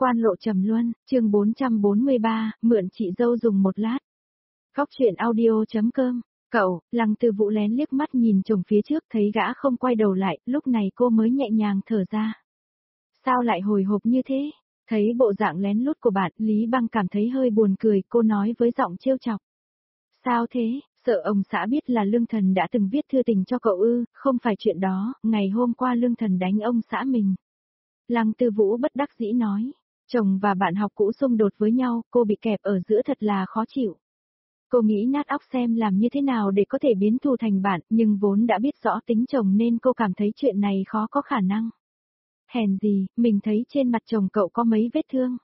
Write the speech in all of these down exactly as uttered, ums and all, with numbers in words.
Quan Lộ Trầm Luân, chương bốn trăm bốn mươi ba, mượn chị dâu dùng một lát. Góc truyện audio chấm com. Cậu, Lăng Tư Vũ lén liếc mắt nhìn chồng phía trước thấy gã không quay đầu lại, lúc này cô mới nhẹ nhàng thở ra. Sao lại hồi hộp như thế? Thấy bộ dạng lén lút của bạn, Lý Băng cảm thấy hơi buồn cười, cô nói với giọng trêu chọc. Sao thế, sợ ông xã biết là Lương Thần đã từng viết thư tình cho cậu ư? Không phải chuyện đó, ngày hôm qua Lương Thần đánh ông xã mình. Lăng Tư Vũ bất đắc dĩ nói, chồng và bạn học cũ xung đột với nhau, cô bị kẹp ở giữa thật là khó chịu. Cô nghĩ nát óc xem làm như thế nào để có thể biến thù thành bạn, nhưng vốn đã biết rõ tính chồng nên cô cảm thấy chuyện này khó có khả năng. Hèn gì, mình thấy trên mặt chồng cậu có mấy vết thương.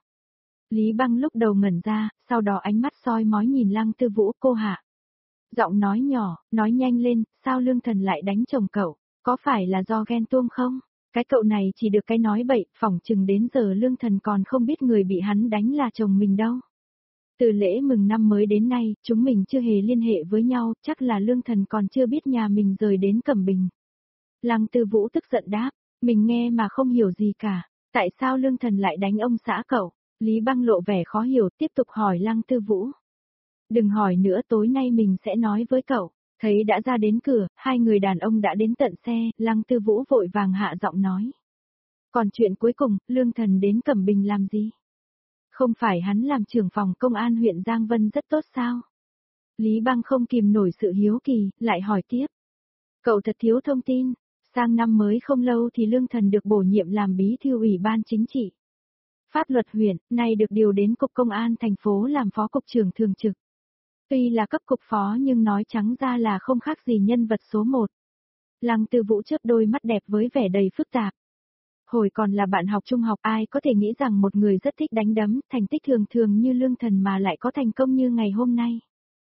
Lý Băng lúc đầu ngẩn ra, sau đó ánh mắt soi mói nhìn Lăng Tư Vũ, cô hạ. Giọng nói nhỏ, nói nhanh lên, sao Lương Thần lại đánh chồng cậu, có phải là do ghen tuông không? Cái cậu này chỉ được cái nói bậy, phỏng chừng đến giờ Lương Thần còn không biết người bị hắn đánh là chồng mình đâu. Từ lễ mừng năm mới đến nay, chúng mình chưa hề liên hệ với nhau, chắc là Lương Thần còn chưa biết nhà mình rời đến Cẩm Bình. Lăng Tư Vũ tức giận đáp, mình nghe mà không hiểu gì cả, tại sao Lương Thần lại đánh ông xã cậu? Lý Băng lộ vẻ khó hiểu, tiếp tục hỏi Lăng Tư Vũ. Đừng hỏi nữa, tối nay mình sẽ nói với cậu. Thấy đã ra đến cửa, hai người đàn ông đã đến tận xe, Lăng Tư Vũ vội vàng hạ giọng nói. Còn chuyện cuối cùng, Lương Thần đến Cẩm Bình làm gì? Không phải hắn làm trưởng phòng công an huyện Giang Vân rất tốt sao? Lý Băng không kìm nổi sự hiếu kỳ, lại hỏi tiếp. Cậu thật thiếu thông tin, sang năm mới không lâu thì Lương Thần được bổ nhiệm làm bí thư ủy ban chính trị. Pháp luật huyện, nay được điều đến cục công an thành phố làm phó cục trưởng thường trực. Tuy là cấp cục phó nhưng nói trắng ra là không khác gì nhân vật số một. Lăng Tư Vũ chớp đôi mắt đẹp với vẻ đầy phức tạp. Hồi còn là bạn học trung học, ai có thể nghĩ rằng một người rất thích đánh đấm, thành tích thường thường như Lương Thần mà lại có thành công như ngày hôm nay.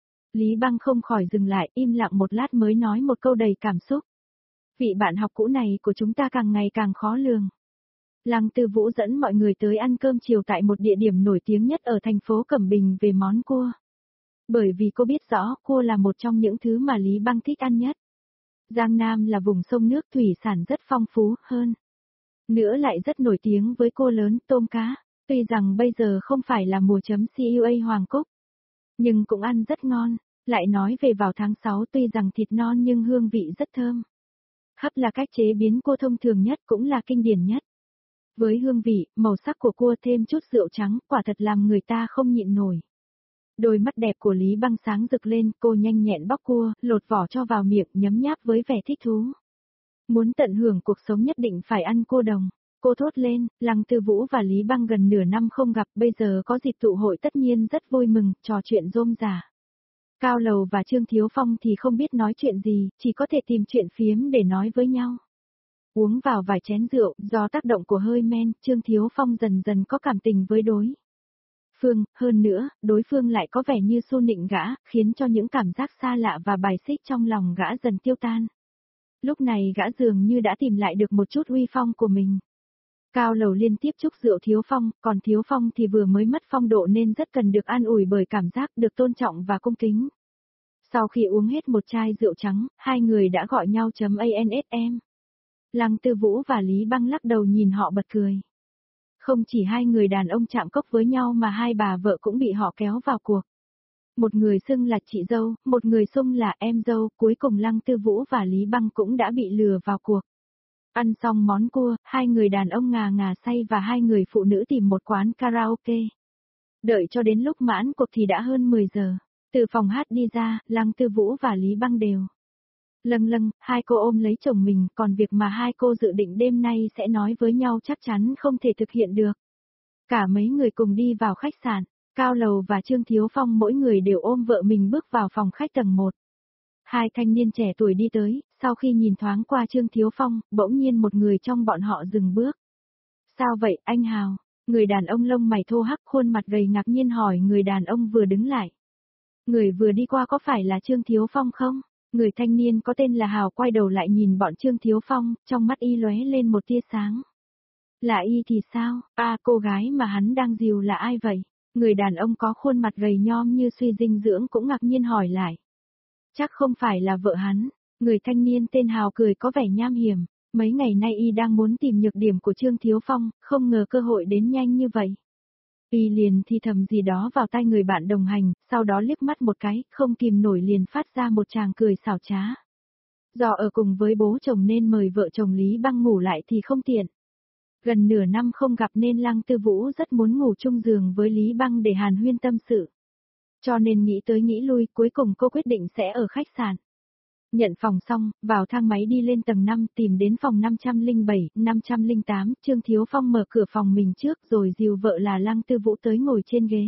Lý Băng không khỏi dừng lại, im lặng một lát mới nói một câu đầy cảm xúc. Vị bạn học cũ này của chúng ta càng ngày càng khó lường. Lăng Tư Vũ dẫn mọi người tới ăn cơm chiều tại một địa điểm nổi tiếng nhất ở thành phố Cẩm Bình về món cua. Bởi vì cô biết rõ cua là một trong những thứ mà Lý Băng thích ăn nhất. Giang Nam là vùng sông nước thủy sản rất phong phú hơn. Nữa lại rất nổi tiếng với cua lớn, tôm cá. Tuy rằng bây giờ không phải là mùa chấm xê u a Hoàng Cúc. Nhưng cũng ăn rất ngon. Lại nói về vào tháng sáu tuy rằng thịt non nhưng hương vị rất thơm. Hấp là cách chế biến cua thông thường nhất cũng là kinh điển nhất. Với hương vị, màu sắc của cua thêm chút rượu trắng, quả thật làm người ta không nhịn nổi. Đôi mắt đẹp của Lý Băng sáng rực lên, cô nhanh nhẹn bóc cua, lột vỏ cho vào miệng, nhấm nháp với vẻ thích thú. Muốn tận hưởng cuộc sống nhất định phải ăn cua đồng. Cô thốt lên, Lăng Tư Vũ và Lý Băng gần nửa năm không gặp, bây giờ có dịp tụ hội tất nhiên rất vui mừng, trò chuyện rôm rả. Cao Lầu và Trương Thiếu Phong thì không biết nói chuyện gì, chỉ có thể tìm chuyện phiếm để nói với nhau. Uống vào vài chén rượu, do tác động của hơi men, Trương Thiếu Phong dần dần có cảm tình với đối phương, hơn nữa, đối phương lại có vẻ như xu nịnh gã, khiến cho những cảm giác xa lạ và bài xích trong lòng gã dần tiêu tan. Lúc này gã dường như đã tìm lại được một chút uy phong của mình. Cao Lầu liên tiếp chúc rượu Thiếu Phong, còn Thiếu Phong thì vừa mới mất phong độ nên rất cần được an ủi bởi cảm giác được tôn trọng và cung kính. Sau khi uống hết một chai rượu trắng, hai người đã gọi nhau chấm ansm. Lăng Tư Vũ và Lý Băng lắc đầu nhìn họ bật cười. Không chỉ hai người đàn ông chạm cốc với nhau mà hai bà vợ cũng bị họ kéo vào cuộc. Một người xưng là chị dâu, một người xưng là em dâu, cuối cùng Lăng Tư Vũ và Lý Băng cũng đã bị lừa vào cuộc. Ăn xong món cua, hai người đàn ông ngà ngà say và hai người phụ nữ tìm một quán karaoke. Đợi cho đến lúc mãn cuộc thì đã hơn mười giờ. Từ phòng hát đi ra, Lăng Tư Vũ và Lý Băng đều lâng lâng, hai cô ôm lấy chồng mình, còn việc mà hai cô dự định đêm nay sẽ nói với nhau chắc chắn không thể thực hiện được. Cả mấy người cùng đi vào khách sạn, Cao Lầu và Trương Thiếu Phong mỗi người đều ôm vợ mình bước vào phòng khách tầng một. Hai thanh niên trẻ tuổi đi tới, sau khi nhìn thoáng qua Trương Thiếu Phong, bỗng nhiên một người trong bọn họ dừng bước. Sao vậy, anh Hào? Người đàn ông lông mày thô hắc khuôn mặt gầy ngạc nhiên hỏi người đàn ông vừa đứng lại. Người vừa đi qua có phải là Trương Thiếu Phong không? Người thanh niên có tên là Hào quay đầu lại nhìn bọn Trương Thiếu Phong, trong mắt y lóe lên một tia sáng. Là y thì sao? À, cô gái mà hắn đang dìu là ai vậy? Người đàn ông có khuôn mặt gầy nhom như suy dinh dưỡng cũng ngạc nhiên hỏi lại. Chắc không phải là vợ hắn. Người thanh niên tên Hào cười có vẻ nham hiểm. Mấy ngày nay y đang muốn tìm nhược điểm của Trương Thiếu Phong, không ngờ cơ hội đến nhanh như vậy. Y liền thì thầm gì đó vào tai người bạn đồng hành, sau đó liếc mắt một cái, không kìm nổi liền phát ra một tràng cười xảo trá. Do ở cùng với bố chồng nên mời vợ chồng Lý Băng ngủ lại thì không tiện. Gần nửa năm không gặp nên Lăng Tư Vũ rất muốn ngủ chung giường với Lý Băng để hàn huyên tâm sự. Cho nên nghĩ tới nghĩ lui, cuối cùng cô quyết định sẽ ở khách sạn. Nhận phòng xong, vào thang máy đi lên tầng năm tìm đến phòng năm trăm lẻ bảy, năm trăm lẻ tám, Trương Thiếu Phong mở cửa phòng mình trước rồi dìu vợ là Lăng Tư Vũ tới ngồi trên ghế.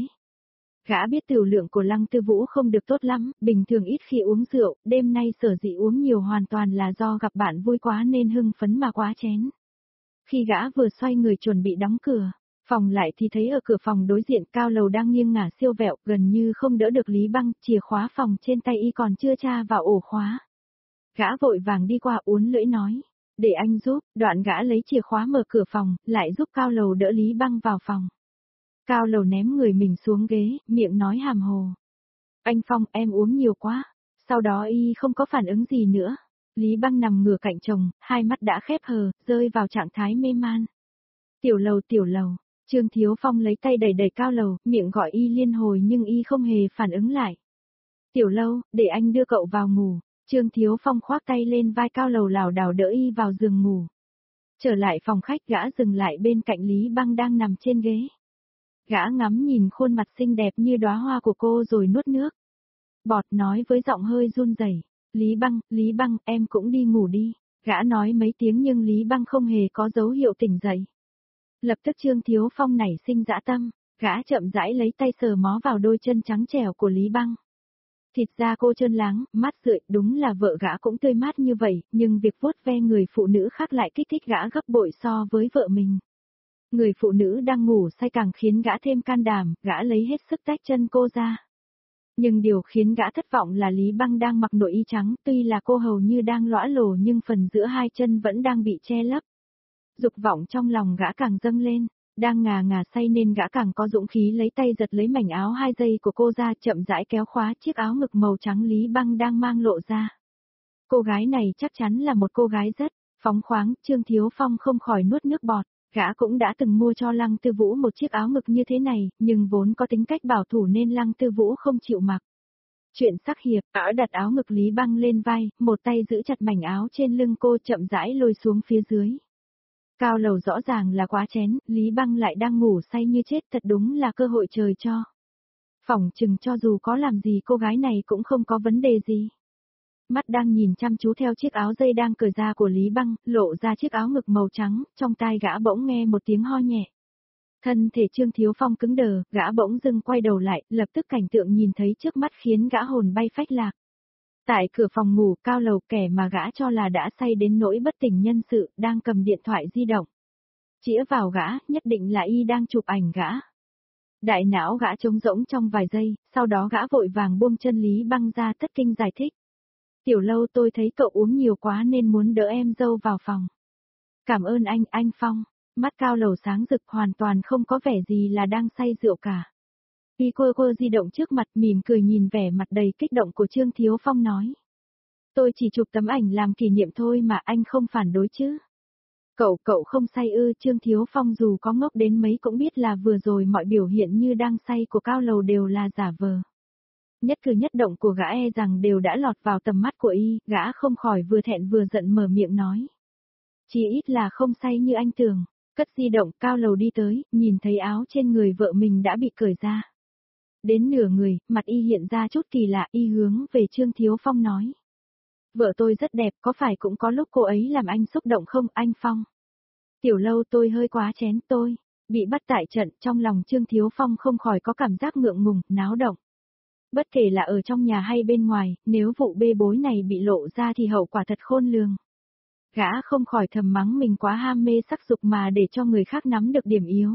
Gã biết tiểu lượng của Lăng Tư Vũ không được tốt lắm, bình thường ít khi uống rượu, đêm nay sở dĩ uống nhiều hoàn toàn là do gặp bạn vui quá nên hưng phấn mà quá chén. Khi gã vừa xoay người chuẩn bị đóng cửa, phòng lại thì thấy ở cửa phòng đối diện Cao Lầu đang nghiêng ngả siêu vẹo, gần như không đỡ được Lý Băng, chìa khóa phòng trên tay y còn chưa tra vào ổ khóa. Gã vội vàng đi qua uốn lưỡi nói, để anh giúp, đoạn gã lấy chìa khóa mở cửa phòng, lại giúp Cao Lầu đỡ Lý Băng vào phòng. Cao Lầu ném người mình xuống ghế, miệng nói hàm hồ. Anh Phong, em uống nhiều quá. Sau đó y không có phản ứng gì nữa. Lý Băng nằm ngửa cạnh chồng, hai mắt đã khép hờ, rơi vào trạng thái mê man. Tiểu Lầu, Tiểu Lầu. Trương Thiếu Phong lấy tay đẩy đẩy Cao Lầu, miệng gọi y liên hồi nhưng y không hề phản ứng lại. Tiểu Lâu, để anh đưa cậu vào ngủ. Trương Thiếu Phong khoác tay lên vai Cao Lầu lảo đảo đỡ y vào giường ngủ. Trở lại phòng khách, gã dừng lại bên cạnh Lý Băng đang nằm trên ghế. Gã ngắm nhìn khuôn mặt xinh đẹp như đóa hoa của cô rồi nuốt nước. Bọt nói với giọng hơi run rẩy, Lý Băng, Lý Băng, em cũng đi ngủ đi. Gã nói mấy tiếng nhưng Lý Băng không hề có dấu hiệu tỉnh dậy. Lập tức Trương Thiếu Phong nảy sinh dã tâm, gã chậm rãi lấy tay sờ mó vào đôi chân trắng trẻo của Lý Băng. Thịt da cô trơn láng, mát rượi, đúng là vợ gã cũng tươi mát như vậy, nhưng việc vuốt ve người phụ nữ khác lại kích thích gã gấp bội so với vợ mình. Người phụ nữ đang ngủ say càng khiến gã thêm can đảm, gã lấy hết sức tách chân cô ra. Nhưng điều khiến gã thất vọng là Lý Băng đang mặc nội y trắng, tuy là cô hầu như đang lõa lồ nhưng phần giữa hai chân vẫn đang bị che lấp. Dục vọng trong lòng gã càng dâng lên, đang ngà ngà say nên gã càng có dũng khí lấy tay giật lấy mảnh áo hai dây của cô ra, chậm rãi kéo khóa chiếc áo ngực màu trắng Lý Băng đang mang lộ ra. Cô gái này chắc chắn là một cô gái rất phóng khoáng, Trương Thiếu Phong không khỏi nuốt nước bọt. Gã cũng đã từng mua cho Lăng Tư Vũ một chiếc áo ngực như thế này, nhưng vốn có tính cách bảo thủ nên Lăng Tư Vũ không chịu mặc. Chuyện sắc hiệp, gã đặt áo ngực Lý Băng lên vai, một tay giữ chặt mảnh áo trên lưng cô chậm rãi lôi xuống phía dưới. Cao Lầu rõ ràng là quá chén, Lý Băng lại đang ngủ say như chết, thật đúng là cơ hội trời cho. Phỏng chừng cho dù có làm gì cô gái này cũng không có vấn đề gì. Mắt đang nhìn chăm chú theo chiếc áo dây đang cởi ra của Lý Băng, lộ ra chiếc áo ngực màu trắng, trong tai gã bỗng nghe một tiếng ho nhẹ. Thân thể Trương Thiếu Phong cứng đờ, gã bỗng dưng quay đầu lại, lập tức cảnh tượng nhìn thấy trước mắt khiến gã hồn bay phách lạc. Tại cửa phòng ngủ, Cao Lầu, kẻ mà gã cho là đã say đến nỗi bất tỉnh nhân sự, đang cầm điện thoại di động. Chĩa vào gã, nhất định là y đang chụp ảnh gã. Đại não gã trống rỗng trong vài giây, sau đó gã vội vàng buông chân Lý Băng ra, thất kinh giải thích. Tiểu Lâu, tôi thấy cậu uống nhiều quá nên muốn đỡ em dâu vào phòng. Cảm ơn anh, anh Phong. Mắt Cao Lầu sáng rực, hoàn toàn không có vẻ gì là đang say rượu cả. Y quơ quơ di động trước mặt, mỉm cười nhìn vẻ mặt đầy kích động của Trương Thiếu Phong nói. Tôi chỉ chụp tấm ảnh làm kỷ niệm thôi mà, anh không phản đối chứ. Cậu, cậu không say ư? Trương Thiếu Phong dù có ngốc đến mấy cũng biết là vừa rồi mọi biểu hiện như đang say của Cao Lầu đều là giả vờ. Nhất cử nhất động của gã e rằng đều đã lọt vào tầm mắt của y, gã không khỏi vừa thẹn vừa giận mở miệng nói. Chỉ ít là không say như anh tưởng. Cất di động, Cao Lầu đi tới, nhìn thấy áo trên người vợ mình đã bị cởi ra. Đến nửa người, mặt y hiện ra chút kỳ lạ, y hướng về Trương Thiếu Phong nói. Vợ tôi rất đẹp, có phải cũng có lúc cô ấy làm anh xúc động không, anh Phong? Tiểu Lâu, tôi hơi quá chén, tôi bị bắt tại trận, trong lòng Trương Thiếu Phong không khỏi có cảm giác ngượng ngùng, náo động. Bất kể là ở trong nhà hay bên ngoài, nếu vụ bê bối này bị lộ ra thì hậu quả thật khôn lường. Gã không khỏi thầm mắng mình quá ham mê sắc dục mà để cho người khác nắm được điểm yếu.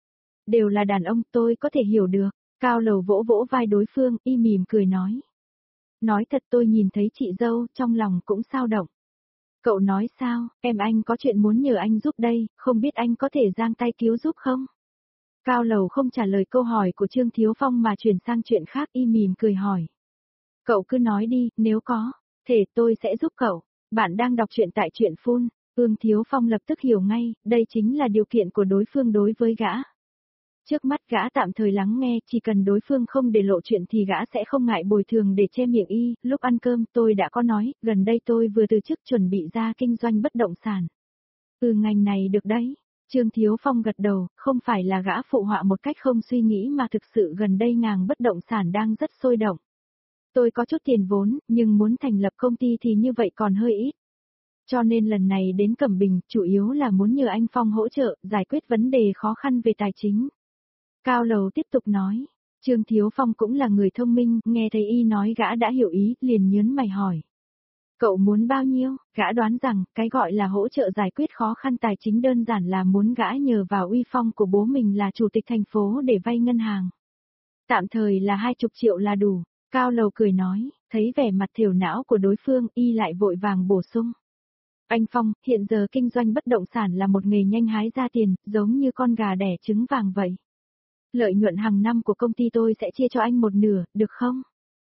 Đều là đàn ông, tôi có thể hiểu được. Cao Lầu vỗ vỗ vai đối phương, y mỉm cười nói. Nói thật, tôi nhìn thấy chị dâu, trong lòng cũng sao động. Cậu nói sao, em anh có chuyện muốn nhờ anh giúp đây, không biết anh có thể giang tay cứu giúp không? Cao Lầu không trả lời câu hỏi của Trương Thiếu Phong mà chuyển sang chuyện khác, y mỉm cười hỏi. Cậu cứ nói đi, nếu có thể tôi sẽ giúp cậu. Bạn đang đọc truyện tại truyện Phun. Ương Thiếu Phong lập tức hiểu ngay, đây chính là điều kiện của đối phương đối với gã. Trước mắt gã tạm thời lắng nghe, chỉ cần đối phương không để lộ chuyện thì gã sẽ không ngại bồi thường để che miệng y. Lúc ăn cơm tôi đã có nói, gần đây tôi vừa từ chức chuẩn bị ra kinh doanh bất động sản. Ừ, ngành này được đấy. Trương Thiếu Phong gật đầu, không phải là gã phụ họa một cách không suy nghĩ mà thực sự gần đây ngành bất động sản đang rất sôi động. Tôi có chút tiền vốn, nhưng muốn thành lập công ty thì như vậy còn hơi ít. Cho nên lần này đến Cẩm Bình, chủ yếu là muốn nhờ anh Phong hỗ trợ, giải quyết vấn đề khó khăn về tài chính. Cao Lầu tiếp tục nói, Trương Thiếu Phong cũng là người thông minh, nghe thấy y nói gã đã hiểu ý, liền nhớn mày hỏi. Cậu muốn bao nhiêu? Gã đoán rằng, cái gọi là hỗ trợ giải quyết khó khăn tài chính đơn giản là muốn gã nhờ vào uy phong của bố mình là chủ tịch thành phố để vay ngân hàng. Tạm thời là hai chục triệu là đủ. Cao Lầu cười nói, thấy vẻ mặt thiểu não của đối phương, y lại vội vàng bổ sung. Anh Phong, hiện giờ kinh doanh bất động sản là một nghề nhanh hái ra tiền, giống như con gà đẻ trứng vàng vậy. Lợi nhuận hàng năm của công ty tôi sẽ chia cho anh một nửa, được không?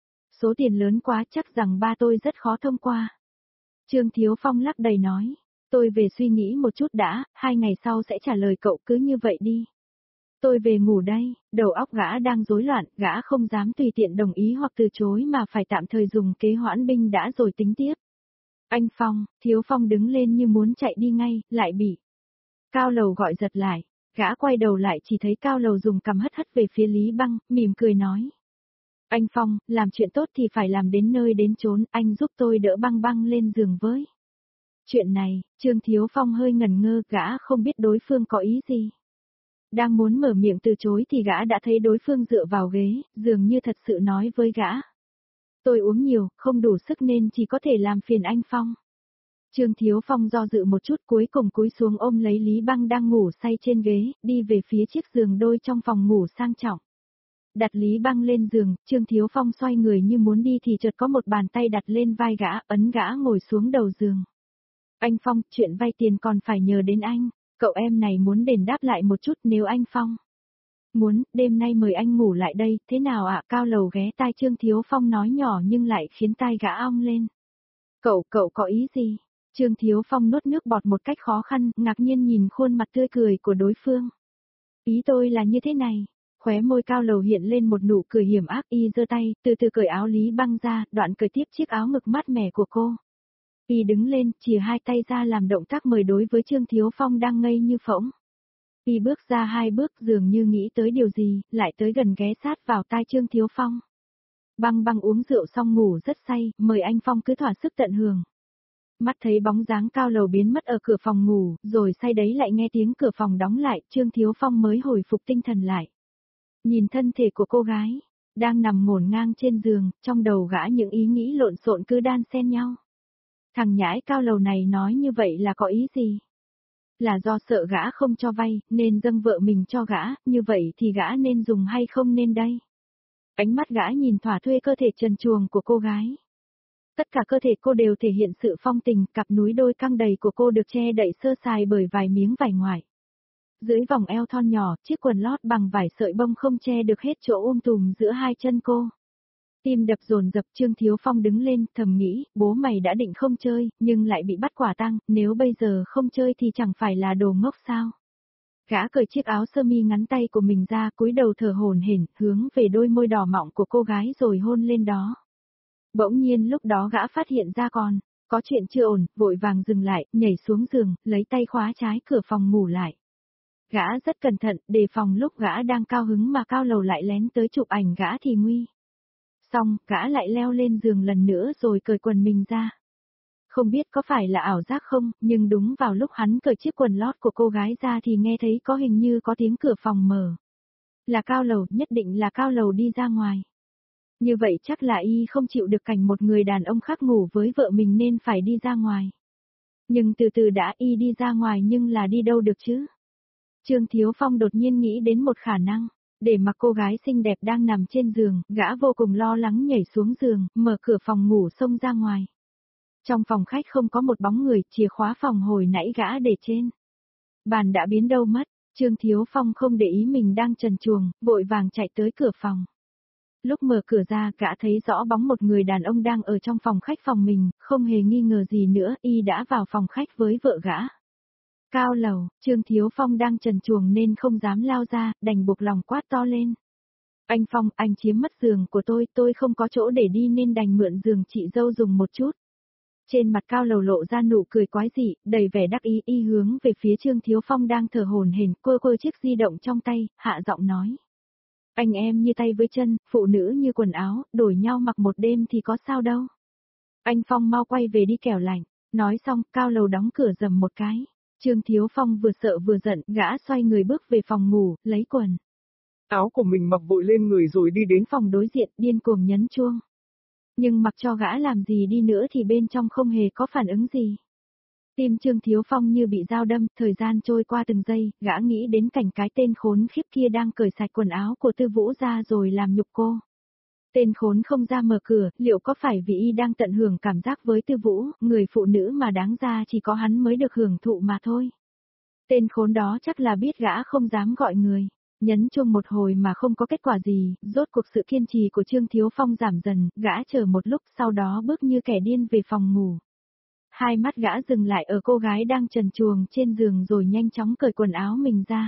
Số tiền lớn quá chắc rằng ba tôi rất khó thông qua. Trương Thiếu Phong lắc đầy nói, tôi về suy nghĩ một chút đã, hai ngày sau sẽ trả lời cậu, cứ như vậy đi. Tôi về ngủ đây, đầu óc gã đang rối loạn, gã không dám tùy tiện đồng ý hoặc từ chối mà phải tạm thời dùng kế hoãn binh đã rồi tính tiếp. Anh Phong, Thiếu Phong đứng lên như muốn chạy đi ngay, lại bị Cao Lầu gọi giật lại. Gã quay đầu lại chỉ thấy Cao Lầu dùng cằm hất hất về phía Lý Băng, mỉm cười nói. Anh Phong, làm chuyện tốt thì phải làm đến nơi đến chốn, anh giúp tôi đỡ Băng Băng lên giường với. Chuyện này, Trương Thiếu Phong hơi ngần ngơ, gã không biết đối phương có ý gì. Đang muốn mở miệng từ chối thì gã đã thấy đối phương dựa vào ghế, dường như thật sự nói với gã. Tôi uống nhiều, không đủ sức nên chỉ có thể làm phiền anh Phong. Trương Thiếu Phong do dự một chút cuối cùng cúi xuống ôm lấy Lý Băng đang ngủ say trên ghế, đi về phía chiếc giường đôi trong phòng ngủ sang trọng. Đặt Lý Băng lên giường, Trương Thiếu Phong xoay người như muốn đi thì chợt có một bàn tay đặt lên vai gã, ấn gã ngồi xuống đầu giường. Anh Phong, chuyện vay tiền còn phải nhờ đến anh, cậu em này muốn đền đáp lại một chút nếu anh Phong muốn, đêm nay mời anh ngủ lại đây, thế nào ạ? Cao Lầu ghé tai Trương Thiếu Phong nói nhỏ nhưng lại khiến tai gã ong lên. Cậu, cậu có ý gì? Trương Thiếu Phong nuốt nước bọt một cách khó khăn, ngạc nhiên nhìn khuôn mặt tươi cười của đối phương. Ý tôi là như thế này. Khóe môi Cao Lầu hiện lên một nụ cười hiểm ác, y giơ tay, từ từ cởi áo Lý Băng ra, đoạn cởi tiếp chiếc áo ngực mát mẻ của cô. Y đứng lên, chìa hai tay ra làm động tác mời đối với Trương Thiếu Phong đang ngây như phỗng. Y bước ra hai bước dường như nghĩ tới điều gì, lại tới gần ghé sát vào tai Trương Thiếu Phong. Băng Băng uống rượu xong ngủ rất say, mời anh Phong cứ thỏa sức tận hưởng. Mắt thấy bóng dáng Cao Lầu biến mất ở cửa phòng ngủ, rồi say đấy lại nghe tiếng cửa phòng đóng lại, Trương Thiếu Phong mới hồi phục tinh thần lại. Nhìn thân thể của cô gái, đang nằm ngổn ngang trên giường, trong đầu gã những ý nghĩ lộn xộn cứ đan xen nhau. Thằng nhãi Cao Lầu này nói như vậy là có ý gì? Là do sợ gã không cho vay, nên dâng vợ mình cho gã, như vậy thì gã nên dùng hay không nên đây? Ánh mắt gã nhìn thỏa thuê cơ thể trần truồng của cô gái. Tất cả cơ thể cô đều thể hiện sự phong tình, cặp núi đôi căng đầy của cô được che đậy sơ sài bởi vài miếng vải ngoài. Dưới vòng eo thon nhỏ, chiếc quần lót bằng vải sợi bông không che được hết chỗ um tùm giữa hai chân cô. Tim đập dồn dập, Trương Thiếu Phong đứng lên, thầm nghĩ, bố mày đã định không chơi, nhưng lại bị bắt quả tang, nếu bây giờ không chơi thì chẳng phải là đồ ngốc sao. Gã cởi chiếc áo sơ mi ngắn tay của mình ra, cúi đầu thở hổn hển, hướng về đôi môi đỏ mọng của cô gái rồi hôn lên đó. Bỗng nhiên lúc đó gã phát hiện ra còn có chuyện chưa ổn, vội vàng dừng lại, nhảy xuống giường, lấy tay khóa trái cửa phòng ngủ lại. Gã rất cẩn thận, đề phòng lúc gã đang cao hứng mà Cao Lầu lại lén tới chụp ảnh gã thì nguy. Xong, gã lại leo lên giường lần nữa rồi cởi quần mình ra. Không biết có phải là ảo giác không, nhưng đúng vào lúc hắn cởi chiếc quần lót của cô gái ra thì nghe thấy có hình như có tiếng cửa phòng mở. Là Cao Lầu, nhất định là Cao Lầu đi ra ngoài. Như vậy chắc là y không chịu được cảnh một người đàn ông khác ngủ với vợ mình nên phải đi ra ngoài. Nhưng từ từ đã, y đi ra ngoài nhưng là đi đâu được chứ? Trương Thiếu Phong đột nhiên nghĩ đến một khả năng, để mặc cô gái xinh đẹp đang nằm trên giường, gã vô cùng lo lắng nhảy xuống giường, mở cửa phòng ngủ xông ra ngoài. Trong phòng khách không có một bóng người, chìa khóa phòng hồi nãy gã để trên bàn đã biến đâu mất. Trương Thiếu Phong không để ý mình đang trần truồng, vội vàng chạy tới cửa phòng. Lúc mở cửa ra gã thấy rõ bóng một người đàn ông đang ở trong phòng khách phòng mình, không hề nghi ngờ gì nữa, y đã vào phòng khách với vợ gã. Cao lầu, Trương Thiếu Phong đang trần truồng nên không dám lao ra, đành buộc lòng quát to lên. Anh Phong, anh chiếm mất giường của tôi, tôi không có chỗ để đi nên đành mượn giường chị dâu dùng một chút. Trên mặt Cao lầu lộ ra nụ cười quái dị, đầy vẻ đắc ý, y hướng về phía Trương Thiếu Phong đang thở hổn hển, quơ quơ chiếc di động trong tay, hạ giọng nói. Anh em như tay với chân, phụ nữ như quần áo, đổi nhau mặc một đêm thì có sao đâu. Anh Phong mau quay về đi kẻo lạnh. Nói xong, Cao lầu đóng cửa rầm một cái. Trương Thiếu Phong vừa sợ vừa giận, gã xoay người bước về phòng ngủ, lấy quần áo của mình mặc vội lên người rồi đi đến phòng đối diện, điên cuồng nhấn chuông. Nhưng mặc cho gã làm gì đi nữa thì bên trong không hề có phản ứng gì. Tim Trương Thiếu Phong như bị dao đâm, thời gian trôi qua từng giây, gã nghĩ đến cảnh cái tên khốn khiếp kia đang cởi sạch quần áo của Tư Vũ ra rồi làm nhục cô. Tên khốn không ra mở cửa, liệu có phải vì y đang tận hưởng cảm giác với Tư Vũ, người phụ nữ mà đáng ra chỉ có hắn mới được hưởng thụ mà thôi. Tên khốn đó chắc là biết gã không dám gọi người. Nhấn chuông một hồi mà không có kết quả gì, rốt cuộc sự kiên trì của Trương Thiếu Phong giảm dần, gã chờ một lúc sau đó bước như kẻ điên về phòng ngủ. Hai mắt gã dừng lại ở cô gái đang trần truồng trên giường rồi nhanh chóng cởi quần áo mình ra.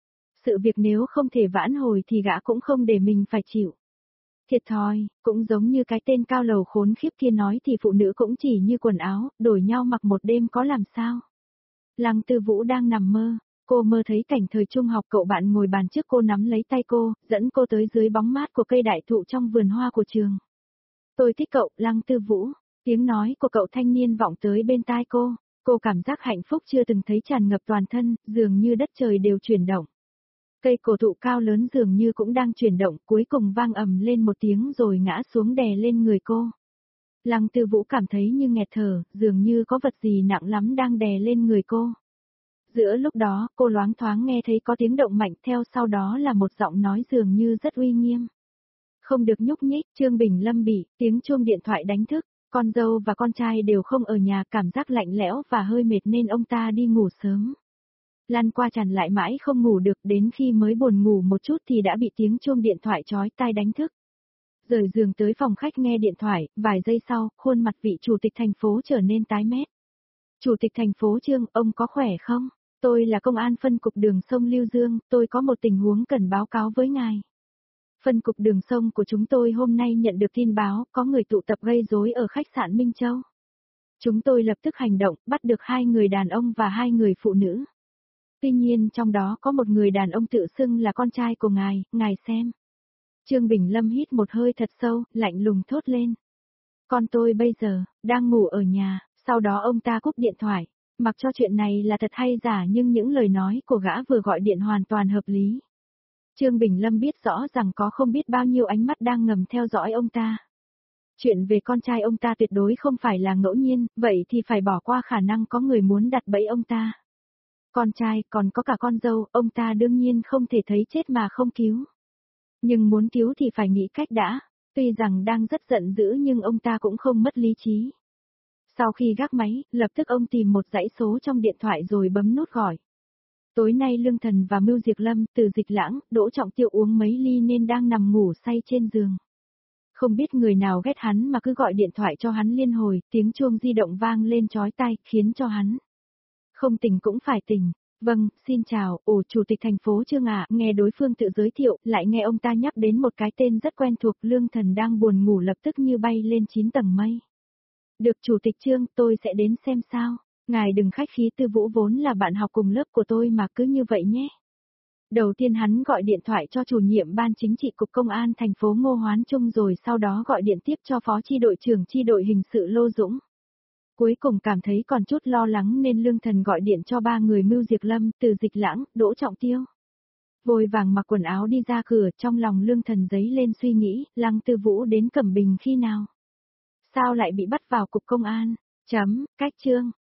Sự việc nếu không thể vãn hồi thì gã cũng không để mình phải chịu. Thiệt thòi, cũng giống như cái tên Cao lầu khốn khiếp kia nói thì phụ nữ cũng chỉ như quần áo, đổi nhau mặc một đêm có làm sao. Lăng Tư Vũ đang nằm mơ, cô mơ thấy cảnh thời trung học cậu bạn ngồi bàn trước cô nắm lấy tay cô, dẫn cô tới dưới bóng mát của cây đại thụ trong vườn hoa của trường. Tôi thích cậu, Lăng Tư Vũ. Tiếng nói của cậu thanh niên vọng tới bên tai cô, cô cảm giác hạnh phúc chưa từng thấy tràn ngập toàn thân, dường như đất trời đều chuyển động. Cây cổ thụ cao lớn dường như cũng đang chuyển động, cuối cùng vang ầm lên một tiếng rồi ngã xuống đè lên người cô. Lăng Tư Vũ cảm thấy như nghẹt thở, dường như có vật gì nặng lắm đang đè lên người cô. Giữa lúc đó, cô loáng thoáng nghe thấy có tiếng động mạnh, theo sau đó là một giọng nói dường như rất uy nghiêm. Không được nhúc nhích, Trương Bình Lâm bị tiếng chuông điện thoại đánh thức. Con dâu và con trai đều không ở nhà, cảm giác lạnh lẽo và hơi mệt nên ông ta đi ngủ sớm. Lăn qua tràn lại mãi không ngủ được, đến khi mới buồn ngủ một chút thì đã bị tiếng chuông điện thoại chói tai đánh thức. Rời giường tới phòng khách nghe điện thoại, vài giây sau, khuôn mặt vị chủ tịch thành phố trở nên tái mét. Chủ tịch thành phố Trương, ông có khỏe không? Tôi là công an phân cục đường sông Lưu Dương, tôi có một tình huống cần báo cáo với ngài. Phân cục đường sông của chúng tôi hôm nay nhận được tin báo, có người tụ tập gây rối ở khách sạn Minh Châu. Chúng tôi lập tức hành động, bắt được hai người đàn ông và hai người phụ nữ. Tuy nhiên trong đó có một người đàn ông tự xưng là con trai của ngài, ngài xem. Trương Bình Lâm hít một hơi thật sâu, lạnh lùng thốt lên. Con tôi bây giờ, đang ngủ ở nhà, sau đó ông ta cúp điện thoại. Mặc cho chuyện này là thật hay giả nhưng những lời nói của gã vừa gọi điện hoàn toàn hợp lý. Trương Bình Lâm biết rõ rằng có không biết bao nhiêu ánh mắt đang ngầm theo dõi ông ta. Chuyện về con trai ông ta tuyệt đối không phải là ngẫu nhiên, vậy thì phải bỏ qua khả năng có người muốn đặt bẫy ông ta. Con trai, còn có cả con dâu, ông ta đương nhiên không thể thấy chết mà không cứu. Nhưng muốn cứu thì phải nghĩ cách đã, tuy rằng đang rất giận dữ nhưng ông ta cũng không mất lý trí. Sau khi gác máy, lập tức ông tìm một dãy số trong điện thoại rồi bấm nút gọi. Tối nay Lương Thần và Mưu Diệp Lâm, Từ Dịch Lãng, Đỗ Trọng Tiêu uống mấy ly nên đang nằm ngủ say trên giường. Không biết người nào ghét hắn mà cứ gọi điện thoại cho hắn liên hồi, tiếng chuông di động vang lên chói tai, khiến cho hắn không tỉnh cũng phải tỉnh. Vâng, xin chào, ồ chủ tịch thành phố Trương ạ, nghe đối phương tự giới thiệu, lại nghe ông ta nhắc đến một cái tên rất quen thuộc, Lương Thần đang buồn ngủ lập tức như bay lên chín tầng mây. Được chủ tịch Trương, tôi sẽ đến xem sao. Ngài đừng khách khí, Tư Vũ vốn là bạn học cùng lớp của tôi mà cứ như vậy nhé. Đầu tiên hắn gọi điện thoại cho chủ nhiệm ban chính trị cục công an thành phố Ngô Hoán Trung rồi sau đó gọi điện tiếp cho phó chi đội trưởng chi đội hình sự Lô Dũng. Cuối cùng cảm thấy còn chút lo lắng nên Lương Thần gọi điện cho ba người Mưu Diệp Lâm, Từ Dịch Lãng, Đỗ Trọng Tiêu. Vội vàng mặc quần áo đi ra cửa, trong lòng Lương Thần dấy lên suy nghĩ, Lăng Tư Vũ đến Cẩm Bình khi nào? Sao lại bị bắt vào cục công an? Chấm, cách chương.